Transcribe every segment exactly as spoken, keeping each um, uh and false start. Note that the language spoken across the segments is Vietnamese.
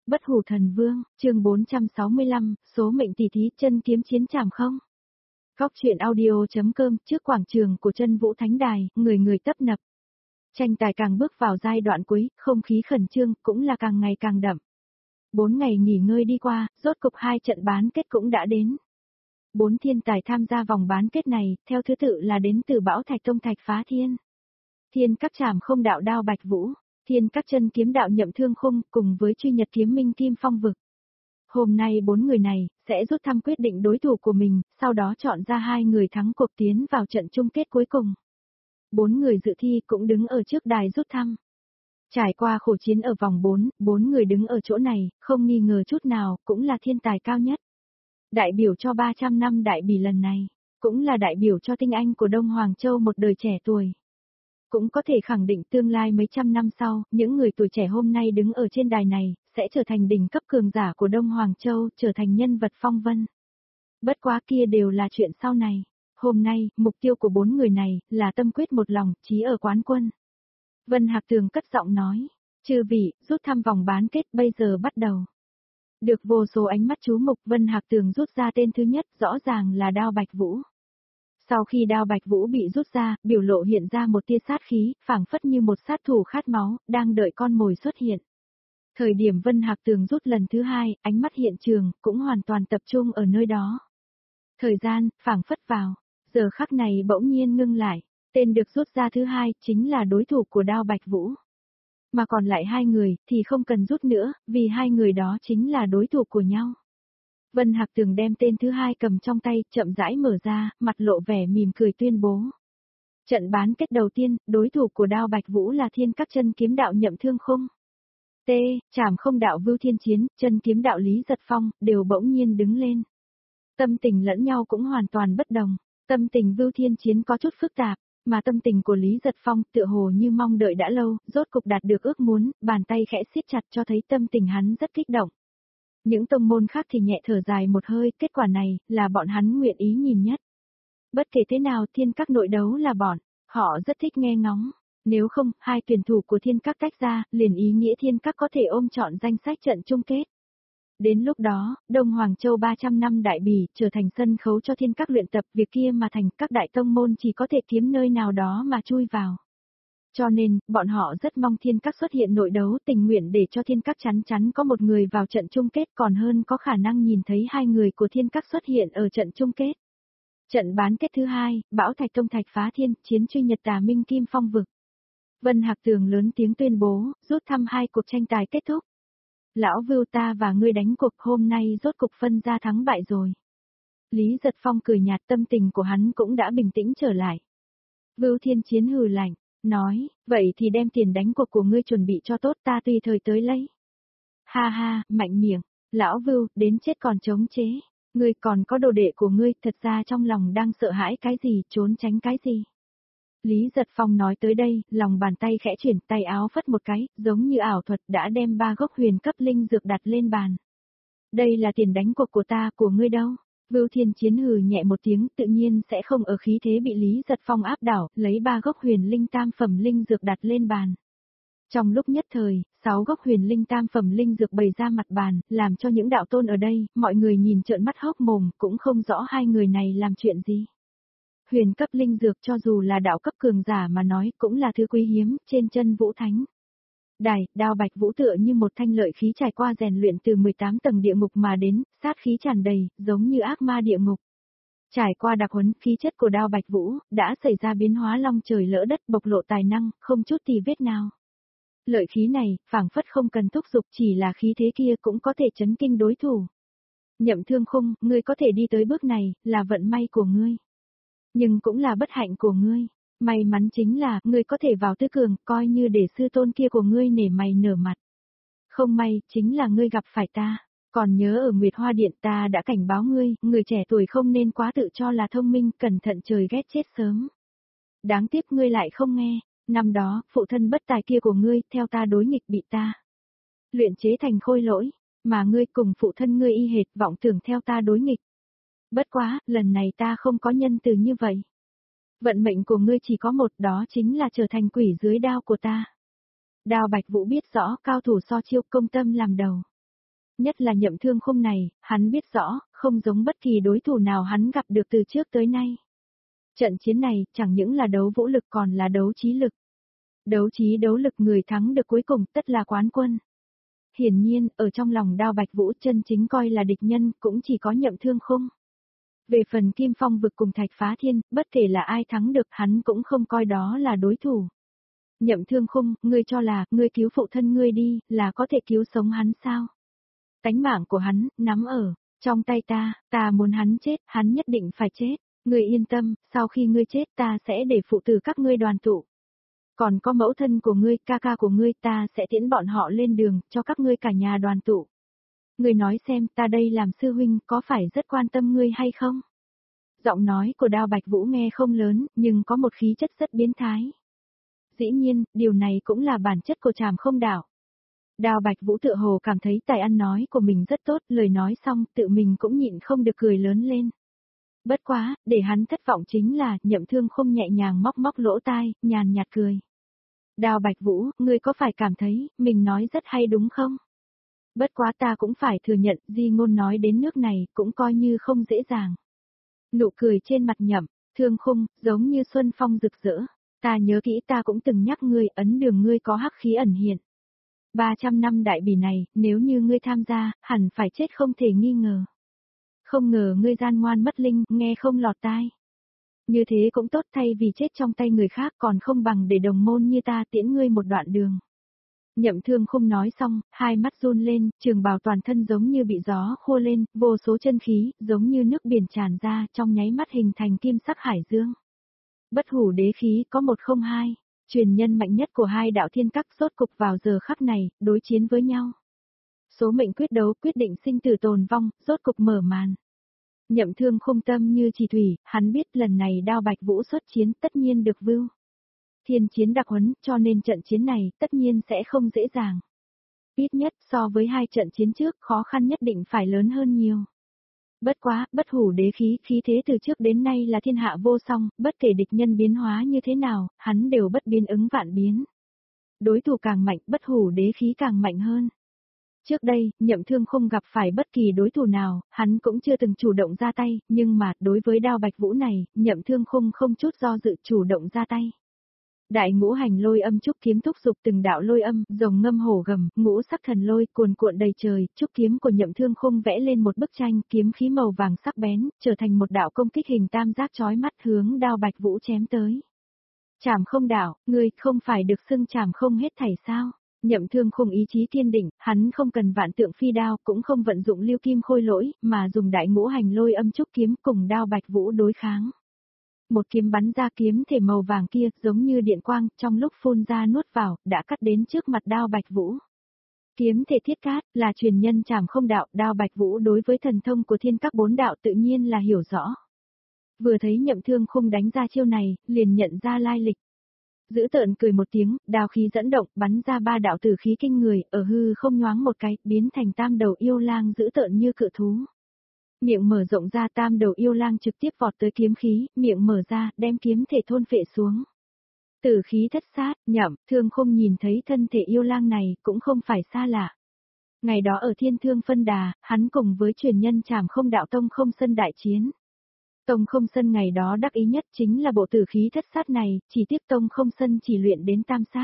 Bất hủ thần vương, chương bốn trăm sáu mươi lăm, số mệnh tỷ thí chân kiếm chiến trảm không? Góc truyện audio.com trước quảng trường của chân vũ thánh đài, người người tấp nập. Tranh tài càng bước vào giai đoạn cuối, không khí khẩn trương cũng là càng ngày càng đậm. Bốn ngày nghỉ ngơi đi qua, rốt cục hai trận bán kết cũng đã đến. Bốn thiên tài tham gia vòng bán kết này, theo thứ tự là đến từ Bão Thạch Tông Thạch Phá Thiên, Thiên Các Trảm Không Đạo Đao Bạch Vũ, Thiên Các Chân Kiếm Đạo Nhậm Thương Khung, cùng với Truy Nhật Kiếm Minh Kim Phong Vực. Hôm nay bốn người này sẽ rút thăm quyết định đối thủ của mình, sau đó chọn ra hai người thắng cuộc tiến vào trận chung kết cuối cùng. Bốn người dự thi cũng đứng ở trước đài rút thăm. Trải qua khổ chiến ở vòng bốn, bốn người đứng ở chỗ này, không nghi ngờ chút nào, cũng là thiên tài cao nhất. Đại biểu cho ba trăm năm đại bỉ lần này, cũng là đại biểu cho tinh anh của Đông Hoàng Châu một đời trẻ tuổi. Cũng có thể khẳng định tương lai mấy trăm năm sau, những người tuổi trẻ hôm nay đứng ở trên đài này, sẽ trở thành đỉnh cấp cường giả của Đông Hoàng Châu, trở thành nhân vật phong vân. Bất quá kia đều là chuyện sau này. Hôm nay, mục tiêu của bốn người này, là tâm quyết một lòng, chí ở quán quân. Vân Hạc Tường cất giọng nói, chư vị, rút thăm vòng bán kết bây giờ bắt đầu. Được vô số ánh mắt chú mục, Vân Hạc Tường rút ra tên thứ nhất, rõ ràng là Đao Bạch Vũ. Sau khi Đao Bạch Vũ bị rút ra, biểu lộ hiện ra một tia sát khí, phảng phất như một sát thủ khát máu, đang đợi con mồi xuất hiện. Thời điểm Vân Hạc Tường rút lần thứ hai, ánh mắt hiện trường, cũng hoàn toàn tập trung ở nơi đó. Thời gian, phảng phất vào, giờ khắc này bỗng nhiên ngưng lại, tên được rút ra thứ hai, chính là đối thủ của Đao Bạch Vũ. Mà còn lại hai người, thì không cần rút nữa, vì hai người đó chính là đối thủ của nhau. Vân Hạc Tường đem tên thứ hai cầm trong tay, chậm rãi mở ra, mặt lộ vẻ mỉm cười tuyên bố. Trận bán kết đầu tiên, đối thủ của Đao Bạch Vũ là Thiên Các Chân Kiếm Đạo Nhậm Thương Khung. T. Trảm Không Đạo Vưu Thiên Chiến, Chân Kiếm Đạo Lý Giật Phong, đều bỗng nhiên đứng lên. Tâm tình lẫn nhau cũng hoàn toàn bất đồng. Tâm tình Vưu Thiên Chiến có chút phức tạp, mà tâm tình của Lý Giật Phong tựa hồ như mong đợi đã lâu, rốt cục đạt được ước muốn, bàn tay khẽ siết chặt cho thấy tâm tình hắn rất kích động. Những tông môn khác thì nhẹ thở dài một hơi, kết quả này, là bọn hắn nguyện ý nhìn nhất. Bất kể thế nào, Thiên Các nội đấu là bọn, họ rất thích nghe ngóng. Nếu không, hai tuyển thủ của Thiên Các tách ra, liền ý nghĩa Thiên Các có thể ôm trọn danh sách trận chung kết. Đến lúc đó, Đông Hoàng Châu ba trăm năm đại bỉ, trở thành sân khấu cho Thiên Các luyện tập, việc kia mà thành các đại tông môn chỉ có thể kiếm nơi nào đó mà chui vào. Cho nên, bọn họ rất mong Thiên Các xuất hiện nội đấu, tình nguyện để cho Thiên Các chắn chắn có một người vào trận chung kết, còn hơn có khả năng nhìn thấy hai người của Thiên Các xuất hiện ở trận chung kết. Trận bán kết thứ hai, Bão Thạch Tông Thạch Phá Thiên, chiến Truy Nhật Tà Minh Kim Phong Vực. Vân Hạc Tường lớn tiếng tuyên bố, rút thăm hai cuộc tranh tài kết thúc. Lão Vưu, ta và ngươi đánh cuộc, hôm nay rốt cục phân ra thắng bại rồi. Lý Giật Phong cười nhạt, tâm tình của hắn cũng đã bình tĩnh trở lại. Vưu Thiên Chiến hừ lạnh, nói, vậy thì đem tiền đánh cuộc của ngươi chuẩn bị cho tốt, ta tùy thời tới lấy. Ha ha, mạnh miệng, lão Vưu, đến chết còn chống chế. Ngươi còn có đồ đệ của ngươi, thật ra trong lòng đang sợ hãi cái gì, trốn tránh cái gì. Lý Giật Phong nói tới đây, lòng bàn tay khẽ chuyển, tay áo phất một cái, giống như ảo thuật đã đem ba gốc huyền cấp linh dược đặt lên bàn. Đây là tiền đánh cuộc của ta, của ngươi đâu. Vưu Thiên Chiến hừ nhẹ một tiếng, tự nhiên sẽ không ở khí thế bị Lý Giật Phong áp đảo, lấy ba gốc huyền linh tam phẩm linh dược đặt lên bàn. Trong lúc nhất thời, sáu gốc huyền linh tam phẩm linh dược bày ra mặt bàn, làm cho những đạo tôn ở đây, mọi người nhìn trợn mắt hốc mồm, cũng không rõ hai người này làm chuyện gì. Huyền cấp linh dược cho dù là đạo cấp cường giả mà nói cũng là thứ quý hiếm, trên chân vũ thánh. Đài, Đao Bạch Vũ tựa như một thanh lợi khí trải qua rèn luyện từ mười tám tầng địa ngục mà đến, sát khí tràn đầy, giống như ác ma địa ngục. Trải qua đặc huấn, khí chất của Đao Bạch Vũ đã xảy ra biến hóa long trời lỡ đất, bộc lộ tài năng, không chút tì vết nào. Lợi khí này, phảng phất không cần thúc giục, chỉ là khí thế kia cũng có thể chấn kinh đối thủ. Nhậm Thương Khung, ngươi có thể đi tới bước này, là vận may của ngươi. Nhưng cũng là bất hạnh của ngươi. May mắn chính là, ngươi có thể vào tứ cường, coi như để sư tôn kia của ngươi nể mày nở mặt. Không may, chính là ngươi gặp phải ta. Còn nhớ ở Nguyệt Hoa Điện ta đã cảnh báo ngươi, người trẻ tuổi không nên quá tự cho là thông minh, cẩn thận trời ghét chết sớm. Đáng tiếc ngươi lại không nghe. Năm đó, phụ thân bất tài kia của ngươi, theo ta đối nghịch bị ta luyện chế thành khôi lỗi, mà ngươi cùng phụ thân ngươi y hệt vọng tưởng theo ta đối nghịch. Bất quá, lần này ta không có nhân từ như vậy. Vận mệnh của ngươi chỉ có một, đó chính là trở thành quỷ dưới đao của ta. Đao Bạch Vũ biết rõ cao thủ so chiêu, công tâm làm đầu. Nhất là Nhậm Thương Khung này, hắn biết rõ, không giống bất kỳ đối thủ nào hắn gặp được từ trước tới nay. Trận chiến này, chẳng những là đấu vũ lực còn là đấu trí lực. Đấu trí đấu lực người thắng được cuối cùng tất là quán quân. Hiển nhiên, ở trong lòng Đao Bạch Vũ chân chính coi là địch nhân cũng chỉ có Nhậm Thương Khung. Về phần Kim Phong vực cùng Thạch Phá Thiên, bất kể là ai thắng được hắn cũng không coi đó là đối thủ. Nhậm Thương Khung, ngươi cho là, ngươi cứu phụ thân ngươi đi, là có thể cứu sống hắn sao? Tánh mạng của hắn, nắm ở, trong tay ta, ta muốn hắn chết, hắn nhất định phải chết. Ngươi yên tâm, sau khi ngươi chết ta sẽ để phụ tử các ngươi đoàn tụ. Còn có mẫu thân của ngươi, ca ca của ngươi, ta sẽ tiễn bọn họ lên đường, cho các ngươi cả nhà đoàn tụ. Ngươi nói xem, ta đây làm sư huynh, có phải rất quan tâm ngươi hay không? Giọng nói của Đao Bạch Vũ nghe không lớn, nhưng có một khí chất rất biến thái. Dĩ nhiên, điều này cũng là bản chất của Trảm Không Đạo. Đao Bạch Vũ tựa hồ cảm thấy tài ăn nói của mình rất tốt, lời nói xong, tự mình cũng nhịn không được cười lớn lên. Bất quá, để hắn thất vọng chính là, Nhậm Thương Khung nhẹ nhàng móc móc lỗ tai, nhàn nhạt cười. Đao Bạch Vũ, ngươi có phải cảm thấy, mình nói rất hay đúng không? Bất quá ta cũng phải thừa nhận, Di Ngôn nói đến nước này, cũng coi như không dễ dàng. Nụ cười trên mặt Nhậm Thương Khung, giống như xuân phong rực rỡ. Ta nhớ kỹ ta cũng từng nhắc ngươi, ấn đường ngươi có hắc khí ẩn hiện. ba trăm năm đại bỉ này, nếu như ngươi tham gia, hẳn phải chết không thể nghi ngờ. Không ngờ ngươi gian ngoan mất linh, nghe không lọt tai. Như thế cũng tốt, thay vì chết trong tay người khác còn không bằng để đồng môn như ta tiễn ngươi một đoạn đường. Nhậm Thương Khung nói xong, hai mắt run lên, trường bào toàn thân giống như bị gió khô lên, vô số chân khí, giống như nước biển tràn ra, trong nháy mắt hình thành kim sắc hải dương. Bất hủ đế khí có một không hai, truyền nhân mạnh nhất của hai đạo thiên các rốt cục vào giờ khắc này, đối chiến với nhau. Số mệnh quyết đấu quyết định sinh tử tồn vong, rốt cục mở màn. Nhậm Thương Khung tâm như chỉ thủy, hắn biết lần này Đao Bạch Vũ xuất chiến tất nhiên được vưu. Thiên chiến đặc huấn, cho nên trận chiến này tất nhiên sẽ không dễ dàng. Ít nhất so với hai trận chiến trước, khó khăn nhất định phải lớn hơn nhiều. Bất quá, bất hủ đế khí, khí thế từ trước đến nay là thiên hạ vô song, bất kể địch nhân biến hóa như thế nào, hắn đều bất biến ứng vạn biến. Đối thủ càng mạnh, bất hủ đế khí càng mạnh hơn. Trước đây, Nhậm Thương không gặp phải bất kỳ đối thủ nào, hắn cũng chưa từng chủ động ra tay, nhưng mà, đối với Đao Bạch Vũ này, Nhậm Thương không không chút do dự chủ động ra tay. Đại ngũ hành lôi âm trúc kiếm thúc dục từng đạo lôi âm, rồng ngâm hổ gầm, ngũ sắc thần lôi cuồn cuộn đầy trời, trúc kiếm của Nhậm Thương Khung vẽ lên một bức tranh, kiếm khí màu vàng sắc bén, trở thành một đạo công kích hình tam giác chói mắt hướng Đao Bạch Vũ chém tới. Trảm Không đạo, ngươi không phải được xưng Trảm Không hết thảy sao? Nhậm Thương Khung ý chí kiên định, hắn không cần vạn tượng phi đao, cũng không vận dụng lưu kim khôi lỗi, mà dùng đại ngũ hành lôi âm trúc kiếm cùng Đao Bạch Vũ đối kháng. Một kiếm bắn ra, kiếm thể màu vàng kia, giống như điện quang, trong lúc phun ra nuốt vào, đã cắt đến trước mặt Đao Bạch Vũ. Kiếm thể thiết cát, là truyền nhân Trảm Không đạo, Đao Bạch Vũ đối với thần thông của thiên các bốn đạo tự nhiên là hiểu rõ. Vừa thấy Nhậm Thương Khung đánh ra chiêu này, liền nhận ra lai lịch. Dữ tợn cười một tiếng, đao khí dẫn động, bắn ra ba đạo tử khí kinh người, ở hư không nhoáng một cái, biến thành tam đầu yêu lang dữ tợn như cự thú. Miệng mở rộng ra, tam đầu yêu lang trực tiếp vọt tới kiếm khí, miệng mở ra, đem kiếm thể thôn phệ xuống. Tử khí thất sát, Nhậm Thương Khung nhìn thấy thân thể yêu lang này, cũng không phải xa lạ. Ngày đó ở Thiên Thương Phân Đà, hắn cùng với truyền nhân Trảm Không đạo Tông Không Sân đại chiến. Tông Không Sân ngày đó đắc ý nhất chính là bộ tử khí thất sát này, chỉ tiếc Tông Không Sân chỉ luyện đến tam sát.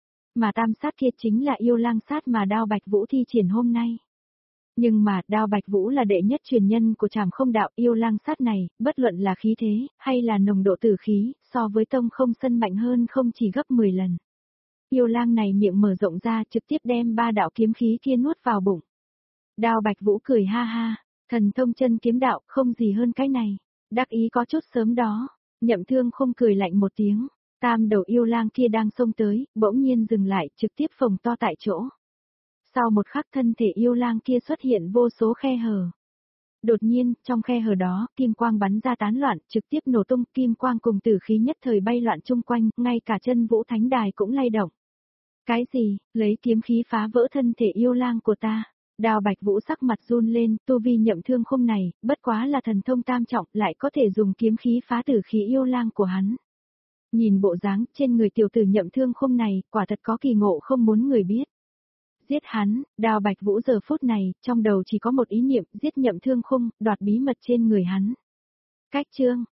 Mà tam sát kia chính là yêu lang sát mà Đao Bạch Vũ thi triển hôm nay. Nhưng mà, Đao Bạch Vũ là đệ nhất truyền nhân của Trảm Không đạo, yêu lang sát này, bất luận là khí thế, hay là nồng độ tử khí, so với Tông Không Sân mạnh hơn không chỉ gấp mười lần. Yêu lang này miệng mở rộng ra trực tiếp đem ba đạo kiếm khí kia nuốt vào bụng. Đao Bạch Vũ cười ha ha, thần thông chân kiếm đạo, không gì hơn cái này. Đắc ý có chút sớm đó, Nhậm Thương không cười lạnh một tiếng, tam đầu yêu lang kia đang xông tới, bỗng nhiên dừng lại, trực tiếp phồng to tại chỗ. Sau một khắc thân thể yêu lang kia xuất hiện vô số khe hở. Đột nhiên, trong khe hở đó, kim quang bắn ra tán loạn, trực tiếp nổ tung, kim quang cùng tử khí nhất thời bay loạn chung quanh, ngay cả chân vũ thánh đài cũng lay động. Cái gì, lấy kiếm khí phá vỡ thân thể yêu lang của ta? Đao Bạch Vũ sắc mặt run lên, tu vi Nhậm Thương Khung này, bất quá là thần thông tam trọng, lại có thể dùng kiếm khí phá tử khí yêu lang của hắn. Nhìn bộ dáng trên người tiểu tử Nhậm Thương Khung này, quả thật có kỳ ngộ không muốn người biết. Giết hắn, Đao Bạch Vũ giờ phút này, trong đầu chỉ có một ý niệm, giết Nhậm Thương Khung, đoạt bí mật trên người hắn. Cách chương